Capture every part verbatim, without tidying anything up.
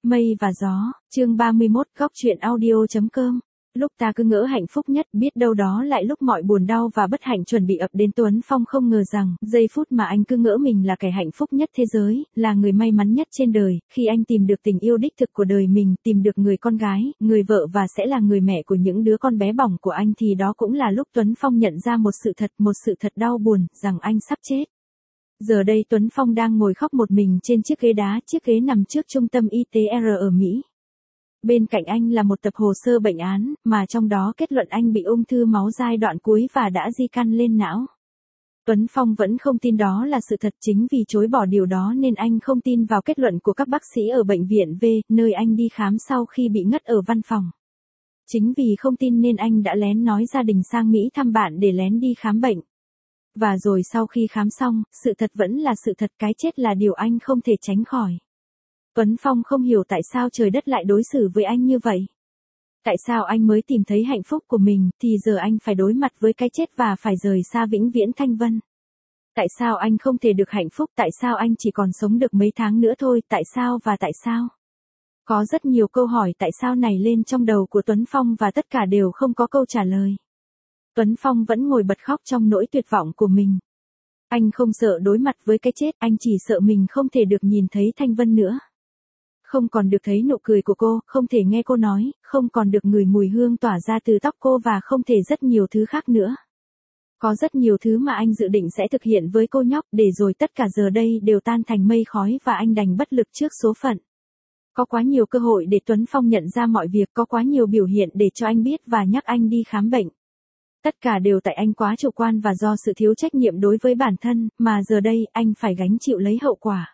Mây và gió, chương ba mươi mốt, góc truyện audio.com. Lúc ta cứ ngỡ hạnh phúc nhất, biết đâu đó lại lúc mọi buồn đau và bất hạnh chuẩn bị ập đến, Tuấn Phong không ngờ rằng, giây phút mà anh cứ ngỡ mình là kẻ hạnh phúc nhất thế giới, là người may mắn nhất trên đời, khi anh tìm được tình yêu đích thực của đời mình, tìm được người con gái, người vợ và sẽ là người mẹ của những đứa con bé bỏng của anh, thì đó cũng là lúc Tuấn Phong nhận ra một sự thật, một sự thật đau buồn, rằng anh sắp chết. Giờ đây Tuấn Phong đang ngồi khóc một mình trên chiếc ghế đá, chiếc ghế nằm trước trung tâm y tế R ở Mỹ. Bên cạnh anh là một tập hồ sơ bệnh án, mà trong đó kết luận anh bị ung thư máu giai đoạn cuối và đã di căn lên não. Tuấn Phong vẫn không tin đó là sự thật, chính vì chối bỏ điều đó nên anh không tin vào kết luận của các bác sĩ ở bệnh viện V, nơi anh đi khám sau khi bị ngất ở văn phòng. Chính vì không tin nên anh đã lén nói gia đình sang Mỹ thăm bạn để lén đi khám bệnh. Và rồi sau khi khám xong, sự thật vẫn là sự thật, cái chết là điều anh không thể tránh khỏi. Tuấn Phong không hiểu tại sao trời đất lại đối xử với anh như vậy. Tại sao anh mới tìm thấy hạnh phúc của mình, thì giờ anh phải đối mặt với cái chết và phải rời xa vĩnh viễn Thanh Vân. Tại sao anh không thể được hạnh phúc, tại sao anh chỉ còn sống được mấy tháng nữa thôi, tại sao và tại sao? Có rất nhiều câu hỏi tại sao này lên trong đầu của Tuấn Phong và tất cả đều không có câu trả lời. Tuấn Phong vẫn ngồi bật khóc trong nỗi tuyệt vọng của mình. Anh không sợ đối mặt với cái chết, anh chỉ sợ mình không thể được nhìn thấy Thanh Vân nữa. Không còn được thấy nụ cười của cô, không thể nghe cô nói, không còn được ngửi mùi hương tỏa ra từ tóc cô và không thể rất nhiều thứ khác nữa. Có rất nhiều thứ mà anh dự định sẽ thực hiện với cô nhóc, để rồi tất cả giờ đây đều tan thành mây khói và anh đành bất lực trước số phận. Có quá nhiều cơ hội để Tuấn Phong nhận ra mọi việc, có quá nhiều biểu hiện để cho anh biết và nhắc anh đi khám bệnh. Tất cả đều tại anh quá chủ quan và do sự thiếu trách nhiệm đối với bản thân, mà giờ đây anh phải gánh chịu lấy hậu quả.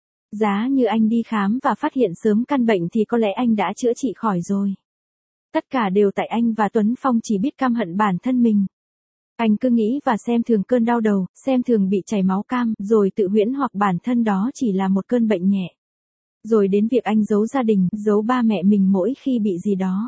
Giá như anh đi khám và phát hiện sớm căn bệnh thì có lẽ anh đã chữa trị khỏi rồi. Tất cả đều tại anh và Tuấn Phong chỉ biết căm hận bản thân mình. Anh cứ nghĩ và xem thường cơn đau đầu, xem thường bị chảy máu cam, rồi tự huyễn hoặc bản thân đó chỉ là một cơn bệnh nhẹ. Rồi đến việc anh giấu gia đình, giấu ba mẹ mình mỗi khi bị gì đó.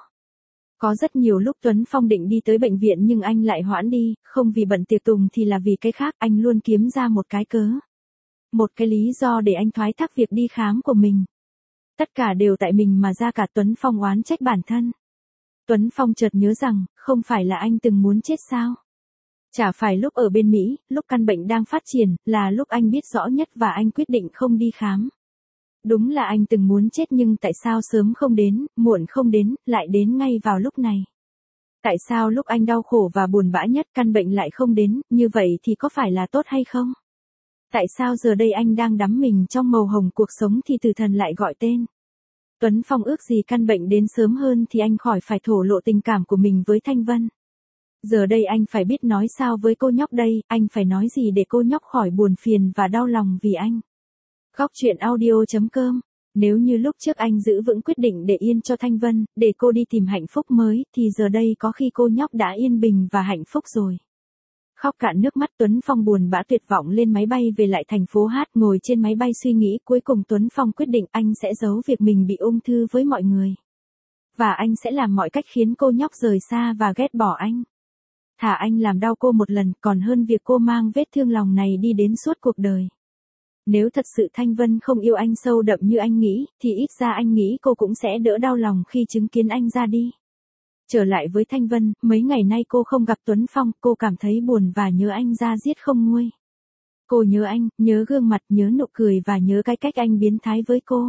Có rất nhiều lúc Tuấn Phong định đi tới bệnh viện nhưng anh lại hoãn đi, không vì bận tiệc tùng thì là vì cái khác, anh luôn kiếm ra một cái cớ. Một cái lý do để anh thoái thác việc đi khám của mình. Tất cả đều tại mình mà ra, cả Tuấn Phong oán trách bản thân. Tuấn Phong chợt nhớ rằng, không phải là anh từng muốn chết sao? Chả phải lúc ở bên Mỹ, lúc căn bệnh đang phát triển, là lúc anh biết rõ nhất và anh quyết định không đi khám. Đúng là anh từng muốn chết nhưng tại sao sớm không đến, muộn không đến, lại đến ngay vào lúc này? Tại sao lúc anh đau khổ và buồn bã nhất căn bệnh lại không đến, như vậy thì có phải là tốt hay không? Tại sao giờ đây anh đang đắm mình trong màu hồng cuộc sống thì tử thần lại gọi tên? Tuấn Phong ước gì căn bệnh đến sớm hơn thì anh khỏi phải thổ lộ tình cảm của mình với Thanh Vân. Giờ đây anh phải biết nói sao với cô nhóc đây, anh phải nói gì để cô nhóc khỏi buồn phiền và đau lòng vì anh. Góc truyện audio.com. Nếu như lúc trước anh giữ vững quyết định để yên cho Thanh Vân, để cô đi tìm hạnh phúc mới, thì giờ đây có khi cô nhóc đã yên bình và hạnh phúc rồi. Khóc cạn nước mắt, Tuấn Phong buồn bã tuyệt vọng lên máy bay về lại thành phố Hát, ngồi trên máy bay suy nghĩ, cuối cùng Tuấn Phong quyết định anh sẽ giấu việc mình bị ung thư với mọi người. Và anh sẽ làm mọi cách khiến cô nhóc rời xa và ghét bỏ anh. Thà anh làm đau cô một lần, còn hơn việc cô mang vết thương lòng này đi đến suốt cuộc đời. Nếu thật sự Thanh Vân không yêu anh sâu đậm như anh nghĩ, thì ít ra anh nghĩ cô cũng sẽ đỡ đau lòng khi chứng kiến anh ra đi. Trở lại với Thanh Vân, mấy ngày nay cô không gặp Tuấn Phong, cô cảm thấy buồn và nhớ anh ra giết không nguôi. Cô nhớ anh, nhớ gương mặt, nhớ nụ cười và nhớ cái cách anh biến thái với cô.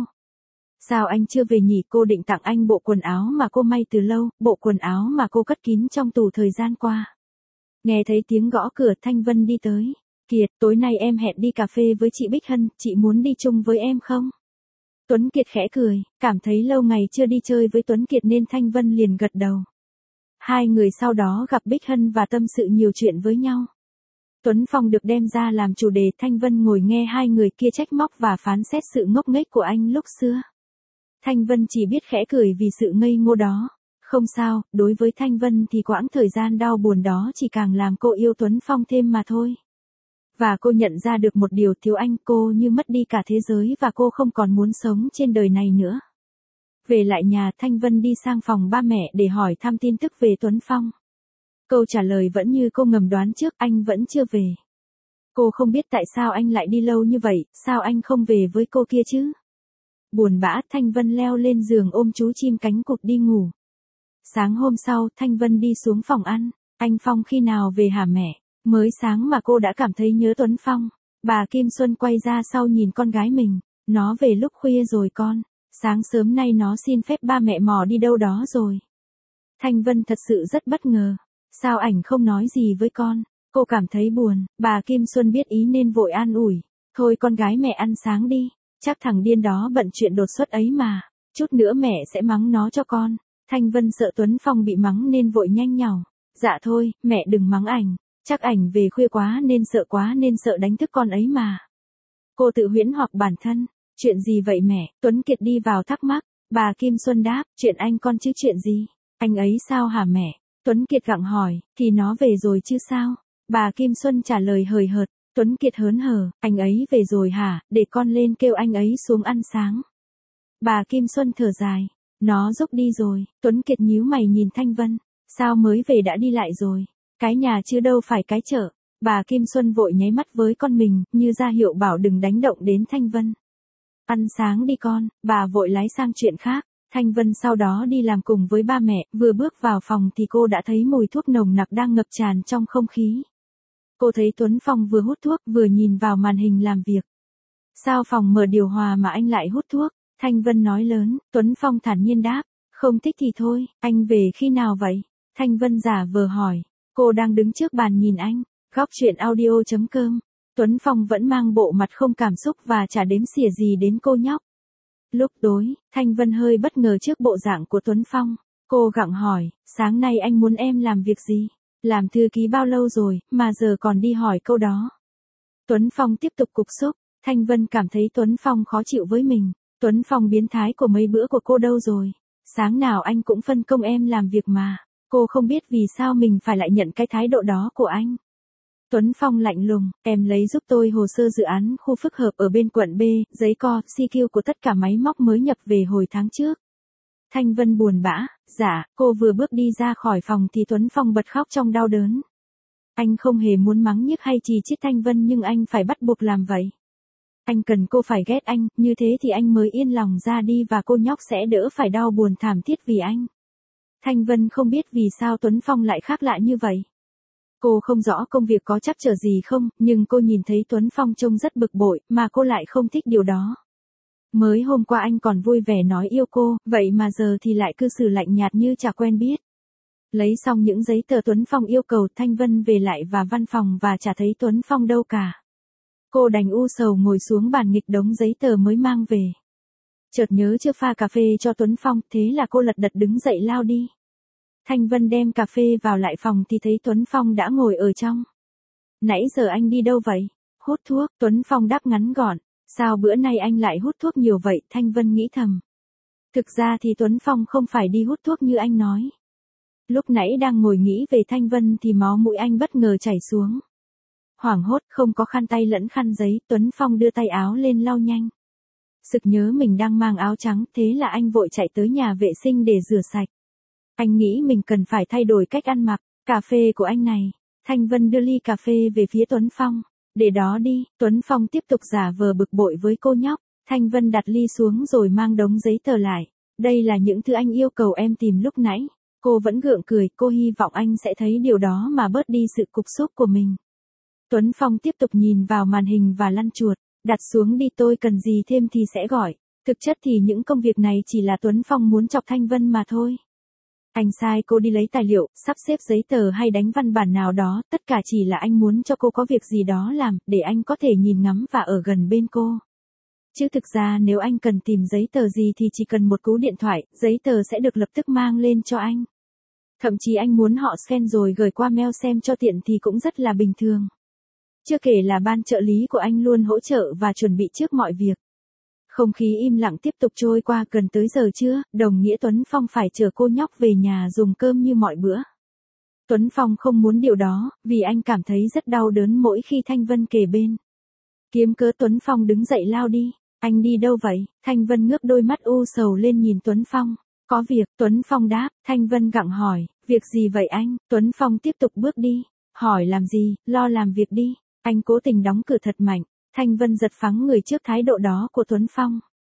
Sao anh chưa về nhỉ? Cô định tặng anh bộ quần áo mà cô may từ lâu, bộ quần áo mà cô cất kín trong tủ thời gian qua. Nghe thấy tiếng gõ cửa, Thanh Vân đi tới. Kiệt, tối nay em hẹn đi cà phê với chị Bích Hân, chị muốn đi chung với em không? Tuấn Kiệt khẽ cười, cảm thấy lâu ngày chưa đi chơi với Tuấn Kiệt nên Thanh Vân liền gật đầu. Hai người sau đó gặp Bích Hân và tâm sự nhiều chuyện với nhau. Tuấn Phong được đem ra làm chủ đề, Thanh Vân ngồi nghe hai người kia trách móc và phán xét sự ngốc nghếch của anh lúc xưa. Thanh Vân chỉ biết khẽ cười vì sự ngây ngô đó. Không sao, đối với Thanh Vân thì quãng thời gian đau buồn đó chỉ càng làm cô yêu Tuấn Phong thêm mà thôi. Và cô nhận ra được một điều, thiếu anh, cô như mất đi cả thế giới và cô không còn muốn sống trên đời này nữa. Về lại nhà, Thanh Vân đi sang phòng ba mẹ để hỏi thăm tin tức về Tuấn Phong. Câu trả lời vẫn như cô ngầm đoán trước, anh vẫn chưa về. Cô không biết tại sao anh lại đi lâu như vậy, sao anh không về với cô kia chứ? Buồn bã, Thanh Vân leo lên giường ôm chú chim cánh cụt đi ngủ. Sáng hôm sau, Thanh Vân đi xuống phòng ăn. Anh Phong khi nào về hả mẹ? Mới sáng mà cô đã cảm thấy nhớ Tuấn Phong. Bà Kim Xuân quay ra sau nhìn con gái mình. Nó về lúc khuya rồi con. Sáng sớm nay nó xin phép ba mẹ mò đi đâu đó rồi. Thanh Vân thật sự rất bất ngờ. Sao ảnh không nói gì với con? Cô cảm thấy buồn. Bà Kim Xuân biết ý nên vội an ủi. Thôi con gái mẹ ăn sáng đi. Chắc thằng điên đó bận chuyện đột xuất ấy mà. Chút nữa mẹ sẽ mắng nó cho con. Thanh Vân sợ Tuấn Phong bị mắng nên vội nhanh nhảu. Dạ thôi, mẹ đừng mắng ảnh. Chắc ảnh về khuya quá nên sợ quá nên sợ đánh thức con ấy mà. Cô tự huyễn hoặc bản thân. Chuyện gì vậy mẹ? Tuấn Kiệt đi vào thắc mắc. Bà Kim Xuân đáp, chuyện anh con chứ chuyện gì? Anh ấy sao hả mẹ? Tuấn Kiệt gặng hỏi, thì nó về rồi chứ sao? Bà Kim Xuân trả lời hời hợt. Tuấn Kiệt hớn hở, anh ấy về rồi hả? Để con lên kêu anh ấy xuống ăn sáng. Bà Kim Xuân thở dài. Nó giúp đi rồi. Tuấn Kiệt nhíu mày nhìn Thanh Vân. Sao mới về đã đi lại rồi? Cái nhà chứ đâu phải cái chợ. Bà Kim Xuân vội nháy mắt với con mình, như ra hiệu bảo đừng đánh động đến Thanh Vân. Ăn sáng đi con, bà vội lái sang chuyện khác. Thanh Vân sau đó đi làm cùng với ba mẹ, vừa bước vào phòng thì cô đã thấy mùi thuốc nồng nặc đang ngập tràn trong không khí. Cô thấy Tuấn Phong vừa hút thuốc vừa nhìn vào màn hình làm việc. Sao phòng mở điều hòa mà anh lại hút thuốc? Thanh Vân nói lớn. Tuấn Phong thản nhiên đáp. Không thích thì thôi, anh về khi nào vậy? Thanh Vân giả vờ hỏi. Cô đang đứng trước bàn nhìn anh. Góc chuyện audio chấm com. Tuấn Phong vẫn mang bộ mặt không cảm xúc và chả đếm xỉa gì đến cô nhóc. Lúc tối, Thanh Vân hơi bất ngờ trước bộ dạng của Tuấn Phong. Cô gặng hỏi, sáng nay anh muốn em làm việc gì? Làm thư ký bao lâu rồi, mà giờ còn đi hỏi câu đó. Tuấn Phong tiếp tục cục xúc. Thanh Vân cảm thấy Tuấn Phong khó chịu với mình. Tuấn Phong biến thái của mấy bữa của cô đâu rồi? Sáng nào anh cũng phân công em làm việc mà. Cô không biết vì sao mình phải lại nhận cái thái độ đó của anh. Tuấn Phong lạnh lùng, em lấy giúp tôi hồ sơ dự án khu phức hợp ở bên quận B, giấy co, xê quy của tất cả máy móc mới nhập về hồi tháng trước. Thanh Vân buồn bã, dạ, cô vừa bước đi ra khỏi phòng thì Tuấn Phong bật khóc trong đau đớn. Anh không hề muốn mắng nhiếc hay chì chít Thanh Vân nhưng anh phải bắt buộc làm vậy. Anh cần cô phải ghét anh, như thế thì anh mới yên lòng ra đi và cô nhóc sẽ đỡ phải đau buồn thảm thiết vì anh. Thanh Vân không biết vì sao Tuấn Phong lại khác lạ như vậy. Cô không rõ công việc có trắc trở gì không, nhưng cô nhìn thấy Tuấn Phong trông rất bực bội, mà cô lại không thích điều đó. Mới hôm qua anh còn vui vẻ nói yêu cô, vậy mà giờ thì lại cư xử lạnh nhạt như chả quen biết. Lấy xong những giấy tờ Tuấn Phong yêu cầu, Thanh Vân về lại và văn phòng và chả thấy Tuấn Phong đâu cả. Cô đành u sầu ngồi xuống bàn nghịch đống giấy tờ mới mang về. Chợt nhớ chưa pha cà phê cho Tuấn Phong, thế là cô lật đật đứng dậy lao đi. Thanh Vân đem cà phê vào lại phòng thì thấy Tuấn Phong đã ngồi ở trong. Nãy giờ anh đi đâu vậy? Hút thuốc, Tuấn Phong đáp ngắn gọn. Sao bữa nay anh lại hút thuốc nhiều vậy? Thanh Vân nghĩ thầm. Thực ra thì Tuấn Phong không phải đi hút thuốc như anh nói. Lúc nãy đang ngồi nghĩ về Thanh Vân thì máu mũi anh bất ngờ chảy xuống. Hoảng hốt, không có khăn tay lẫn khăn giấy, Tuấn Phong đưa tay áo lên lau nhanh. Sực nhớ mình đang mang áo trắng, thế là anh vội chạy tới nhà vệ sinh để rửa sạch. Anh nghĩ mình cần phải thay đổi cách ăn mặc. Cà phê của anh này. Thanh Vân đưa ly cà phê về phía Tuấn Phong. Để đó đi. Tuấn Phong tiếp tục giả vờ bực bội với cô nhóc. Thanh Vân đặt ly xuống rồi mang đống giấy tờ lại. Đây là những thứ anh yêu cầu em tìm lúc nãy. Cô vẫn gượng cười, cô hy vọng anh sẽ thấy điều đó mà bớt đi sự cục xúc của mình. Tuấn Phong tiếp tục nhìn vào màn hình và lăn chuột. Đặt xuống đi, tôi cần gì thêm thì sẽ gọi. Thực chất thì những công việc này chỉ là Tuấn Phong muốn chọc Thanh Vân mà thôi. Anh sai cô đi lấy tài liệu, sắp xếp giấy tờ hay đánh văn bản nào đó, tất cả chỉ là anh muốn cho cô có việc gì đó làm, để anh có thể nhìn ngắm và ở gần bên cô. Chứ thực ra nếu anh cần tìm giấy tờ gì thì chỉ cần một cú điện thoại, giấy tờ sẽ được lập tức mang lên cho anh. Thậm chí anh muốn họ scan rồi gửi qua mail xem cho tiện thì cũng rất là bình thường. Chưa kể là ban trợ lý của anh luôn hỗ trợ và chuẩn bị trước mọi việc. Không khí im lặng tiếp tục trôi qua, gần tới giờ trưa, đồng nghĩa Tuấn Phong phải chở cô nhóc về nhà dùng cơm như mọi bữa. Tuấn Phong không muốn điều đó, vì anh cảm thấy rất đau đớn mỗi khi Thanh Vân kề bên. Kiếm cớ Tuấn Phong đứng dậy lao đi. Anh đi đâu vậy? Thanh Vân ngước đôi mắt u sầu lên nhìn Tuấn Phong. Có việc, Tuấn Phong đáp. Thanh Vân gặng hỏi, việc gì vậy anh? Tuấn Phong tiếp tục bước đi. Hỏi làm gì, lo làm việc đi. Anh cố tình đóng cửa thật mạnh. Thanh Vân giật phắng người trước thái độ đó của Tuấn Phong.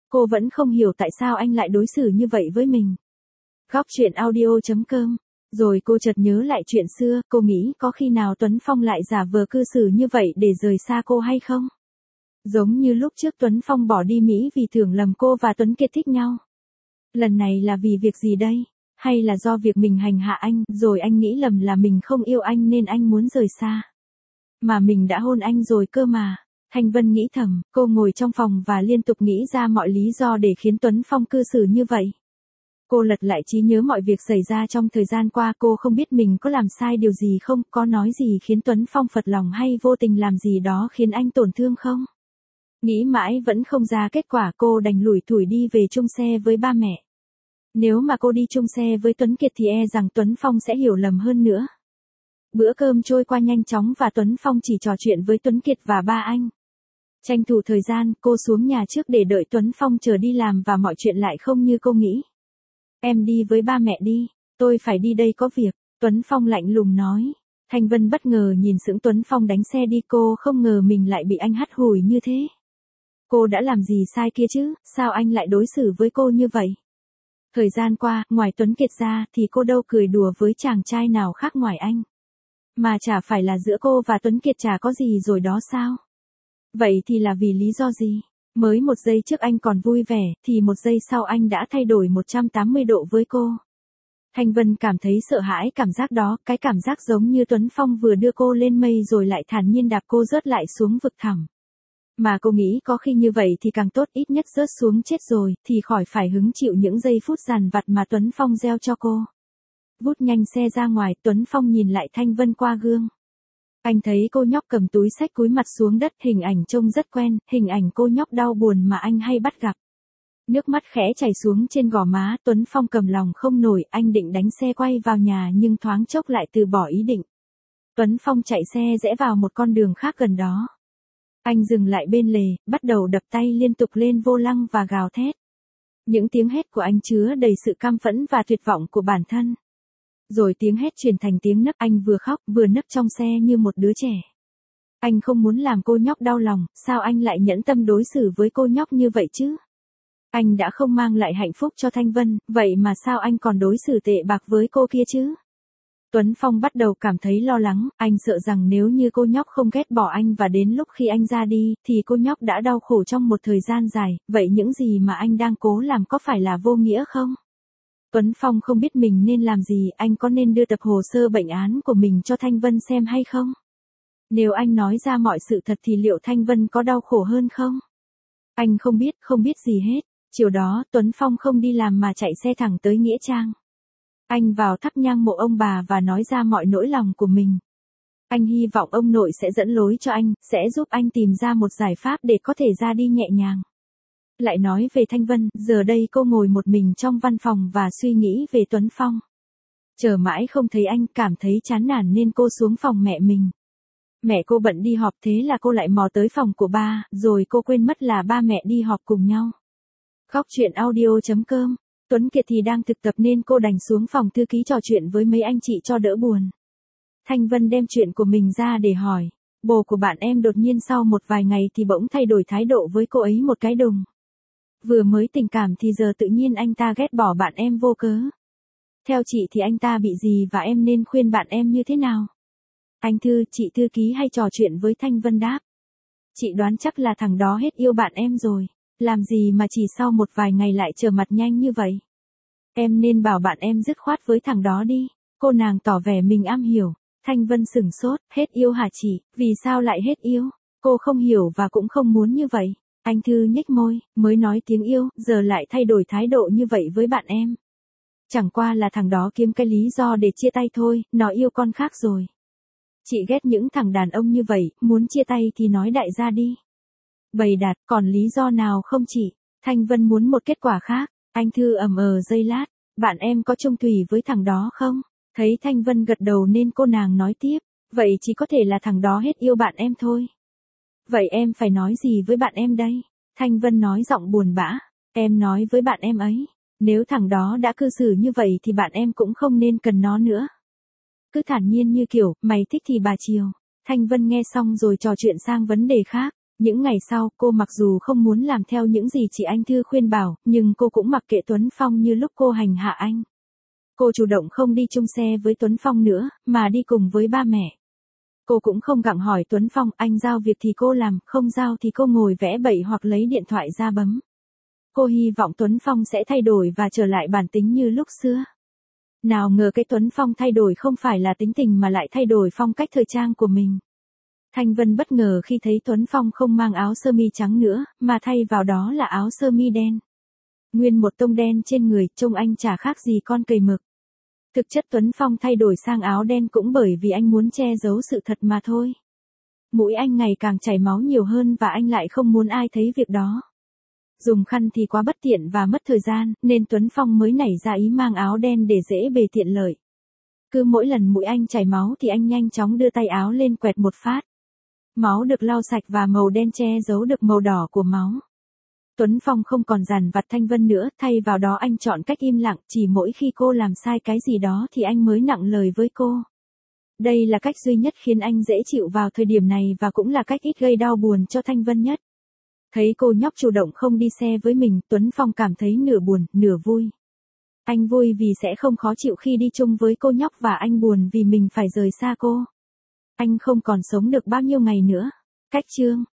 Cô vẫn không hiểu tại sao anh lại đối xử như vậy với mình. Góc truyện audio.com. Rồi cô chợt nhớ lại chuyện xưa, cô nghĩ có khi nào Tuấn Phong lại giả vờ cư xử như vậy để rời xa cô hay không? Giống như lúc trước Tuấn Phong bỏ đi Mỹ vì tưởng lầm cô và Tuấn Kiệt thích nhau. Lần này là vì việc gì đây? Hay là do việc mình hành hạ anh, rồi anh nghĩ lầm là mình không yêu anh nên anh muốn rời xa? Mà mình đã hôn anh rồi cơ mà. Thanh Vân nghĩ thầm, cô ngồi trong phòng và liên tục nghĩ ra mọi lý do để khiến Tuấn Phong cư xử như vậy. Cô lật lại trí nhớ mọi việc xảy ra trong thời gian qua, cô không biết mình có làm sai điều gì không, có nói gì khiến Tuấn Phong phật lòng hay vô tình làm gì đó khiến anh tổn thương không. Nghĩ mãi vẫn không ra kết quả, cô đành lủi thủi đi về chung xe với ba mẹ. Nếu mà cô đi chung xe với Tuấn Kiệt thì e rằng Tuấn Phong sẽ hiểu lầm hơn nữa. Bữa cơm trôi qua nhanh chóng và Tuấn Phong chỉ trò chuyện với Tuấn Kiệt và ba anh. Tranh thủ thời gian, cô xuống nhà trước để đợi Tuấn Phong chờ đi làm và mọi chuyện lại không như cô nghĩ. Em đi với ba mẹ đi, tôi phải đi đây có việc, Tuấn Phong lạnh lùng nói. Thanh Vân bất ngờ nhìn sững Tuấn Phong đánh xe đi, cô không ngờ mình lại bị anh hắt hủi như thế. Cô đã làm gì sai kia chứ, sao anh lại đối xử với cô như vậy? Thời gian qua, ngoài Tuấn Kiệt ra thì cô đâu cười đùa với chàng trai nào khác ngoài anh. Mà chả phải là giữa cô và Tuấn Kiệt chả có gì rồi đó sao? Vậy thì là vì lý do gì? Mới một giây trước anh còn vui vẻ, thì một giây sau anh đã thay đổi một trăm tám mươi độ với cô. Thanh Vân cảm thấy sợ hãi cảm giác đó, cái cảm giác giống như Tuấn Phong vừa đưa cô lên mây rồi lại thản nhiên đạp cô rớt lại xuống vực thẳm. Mà cô nghĩ có khi như vậy thì càng tốt, ít nhất rớt xuống chết rồi, thì khỏi phải hứng chịu những giây phút dằn vặt mà Tuấn Phong gieo cho cô. Vút nhanh xe ra ngoài, Tuấn Phong nhìn lại Thanh Vân qua gương. Anh thấy cô nhóc cầm túi xách cúi mặt xuống đất, hình ảnh trông rất quen, hình ảnh cô nhóc đau buồn mà anh hay bắt gặp. Nước mắt khẽ chảy xuống trên gò má, Tuấn Phong cầm lòng không nổi, anh định đánh xe quay vào nhà nhưng thoáng chốc lại từ bỏ ý định. Tuấn Phong chạy xe rẽ vào một con đường khác gần đó. Anh dừng lại bên lề, bắt đầu đập tay liên tục lên vô lăng và gào thét. Những tiếng hét của anh chứa đầy sự căm phẫn và tuyệt vọng của bản thân. Rồi tiếng hét chuyển thành tiếng nấc, anh vừa khóc vừa nấc trong xe như một đứa trẻ. Anh không muốn làm cô nhóc đau lòng, sao anh lại nhẫn tâm đối xử với cô nhóc như vậy chứ? Anh đã không mang lại hạnh phúc cho Thanh Vân, vậy mà sao anh còn đối xử tệ bạc với cô kia chứ? Tuấn Phong bắt đầu cảm thấy lo lắng, anh sợ rằng nếu như cô nhóc không ghét bỏ anh và đến lúc khi anh ra đi, thì cô nhóc đã đau khổ trong một thời gian dài, vậy những gì mà anh đang cố làm có phải là vô nghĩa không? Tuấn Phong không biết mình nên làm gì, anh có nên đưa tập hồ sơ bệnh án của mình cho Thanh Vân xem hay không? Nếu anh nói ra mọi sự thật thì liệu Thanh Vân có đau khổ hơn không? Anh không biết, không biết gì hết. Chiều đó, Tuấn Phong không đi làm mà chạy xe thẳng tới Nghĩa Trang. Anh vào thắp nhang mộ ông bà và nói ra mọi nỗi lòng của mình. Anh hy vọng ông nội sẽ dẫn lối cho anh, sẽ giúp anh tìm ra một giải pháp để có thể ra đi nhẹ nhàng. Lại nói về Thanh Vân, giờ đây cô ngồi một mình trong văn phòng và suy nghĩ về Tuấn Phong. Chờ mãi không thấy anh, cảm thấy chán nản nên cô xuống phòng mẹ mình. Mẹ cô bận đi họp thế là cô lại mò tới phòng của ba, rồi cô quên mất là ba mẹ đi họp cùng nhau. Góc truyện audio.com. Tuấn Kiệt thì đang thực tập nên cô đành xuống phòng thư ký trò chuyện với mấy anh chị cho đỡ buồn. Thanh Vân đem chuyện của mình ra để hỏi. Bồ của bạn em đột nhiên sau một vài ngày thì bỗng thay đổi thái độ với cô ấy một cái đùng. Vừa mới tình cảm thì giờ tự nhiên anh ta ghét bỏ bạn em vô cớ. Theo chị thì anh ta bị gì và em nên khuyên bạn em như thế nào? Anh Thư, chị thư ký hay trò chuyện với Thanh Vân đáp. Chị đoán chắc là thằng đó hết yêu bạn em rồi. Làm gì mà chỉ sau một vài ngày lại trở mặt nhanh như vậy? Em nên bảo bạn em dứt khoát với thằng đó đi. Cô nàng tỏ vẻ mình am hiểu. Thanh Vân sửng sốt, hết yêu hả chị, vì sao lại hết yêu? Cô không hiểu và cũng không muốn như vậy. Anh Thư nhếch môi, mới nói tiếng yêu, giờ lại thay đổi thái độ như vậy với bạn em. Chẳng qua là thằng đó kiếm cái lý do để chia tay thôi, nó yêu con khác rồi. Chị ghét những thằng đàn ông như vậy, muốn chia tay thì nói đại gia đi. Bày đặt, còn lý do nào không chị? Thanh Vân muốn một kết quả khác. Anh Thư ầm ờ giây lát, bạn em có chung thủy với thằng đó không? Thấy Thanh Vân gật đầu nên cô nàng nói tiếp, vậy chỉ có thể là thằng đó hết yêu bạn em thôi. Vậy em phải nói gì với bạn em đây? Thanh Vân nói giọng buồn bã, em nói với bạn em ấy, nếu thằng đó đã cư xử như vậy thì bạn em cũng không nên cần nó nữa. Cứ thản nhiên như kiểu, mày thích thì bà chiều. Thanh Vân nghe xong rồi trò chuyện sang vấn đề khác. Những ngày sau, cô mặc dù không muốn làm theo những gì chị Anh Thư khuyên bảo, nhưng cô cũng mặc kệ Tuấn Phong như lúc cô hành hạ anh. Cô chủ động không đi chung xe với Tuấn Phong nữa, mà đi cùng với ba mẹ. Cô cũng không gặng hỏi Tuấn Phong, anh giao việc thì cô làm, không giao thì cô ngồi vẽ bậy hoặc lấy điện thoại ra bấm. Cô hy vọng Tuấn Phong sẽ thay đổi và trở lại bản tính như lúc xưa. Nào ngờ cái Tuấn Phong thay đổi không phải là tính tình mà lại thay đổi phong cách thời trang của mình. Thanh Vân bất ngờ khi thấy Tuấn Phong không mang áo sơ mi trắng nữa, mà thay vào đó là áo sơ mi đen. Nguyên một tông đen trên người, trông anh chả khác gì con cầy mực. Thực chất Tuấn Phong thay đổi sang áo đen cũng bởi vì anh muốn che giấu sự thật mà thôi. Mũi anh ngày càng chảy máu nhiều hơn và anh lại không muốn ai thấy việc đó. Dùng khăn thì quá bất tiện và mất thời gian, nên Tuấn Phong mới nảy ra ý mang áo đen để dễ bề tiện lợi. Cứ mỗi lần mũi anh chảy máu thì anh nhanh chóng đưa tay áo lên quẹt một phát. Máu được lau sạch và màu đen che giấu được màu đỏ của máu. Tuấn Phong không còn dằn vặt Thanh Vân nữa, thay vào đó anh chọn cách im lặng, chỉ mỗi khi cô làm sai cái gì đó thì anh mới nặng lời với cô. Đây là cách duy nhất khiến anh dễ chịu vào thời điểm này và cũng là cách ít gây đau buồn cho Thanh Vân nhất. Thấy cô nhóc chủ động không đi xe với mình, Tuấn Phong cảm thấy nửa buồn, nửa vui. Anh vui vì sẽ không khó chịu khi đi chung với cô nhóc và anh buồn vì mình phải rời xa cô. Anh không còn sống được bao nhiêu ngày nữa. Cách chương